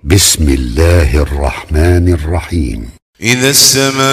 بسم الله الرحمن الرحيم. إذا السماء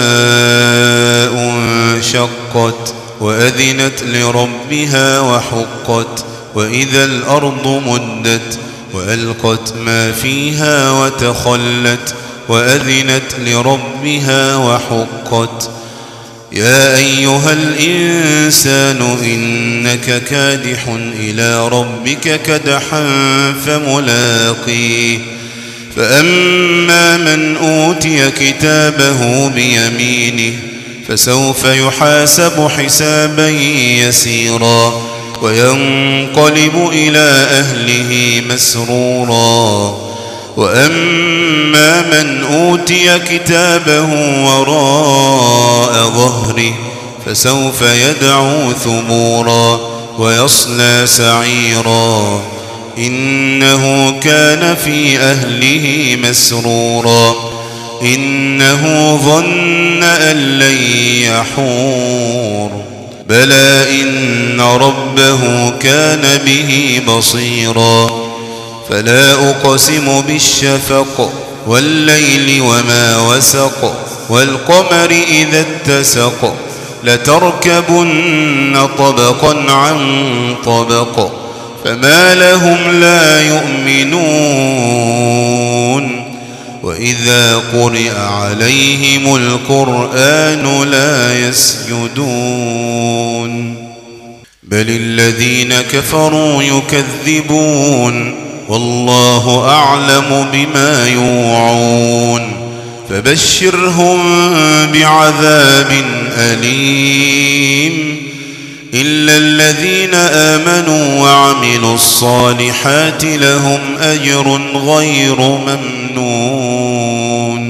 انشقت وأذنت لربها وحقت وإذا الأرض مدت وألقت ما فيها وتخلت وأذنت لربها وحقت. يا أيها الإنسان إنك كادح إلى ربك كدحا فملاقيه. فأما من أوتي كتابه بيمينه فسوف يحاسب حسابا يسيرا وينقلب إلى أهله مسرورا. وأما من أوتي كتابه وراء ظهره فسوف يدعو ثبورا ويصلى سعيرا إنه كان في أهله مسرورا إنه ظن أن لن يحور بلى إن ربه كان به بصيرا. فلا أقسم بالشفق والليل وما وسق والقمر إذا اتسق لتركبن طبقا عن طبق فما لهم لا يؤمنون وإذا قرئ عليهم القرآن لا يسجدون بل الذين كفروا يكذبون والله أعلم بما يوعون. فبشرهم بعذاب أليم إلا الذين آمنوا وعملوا الصالحات لهم أجر غير ممنون.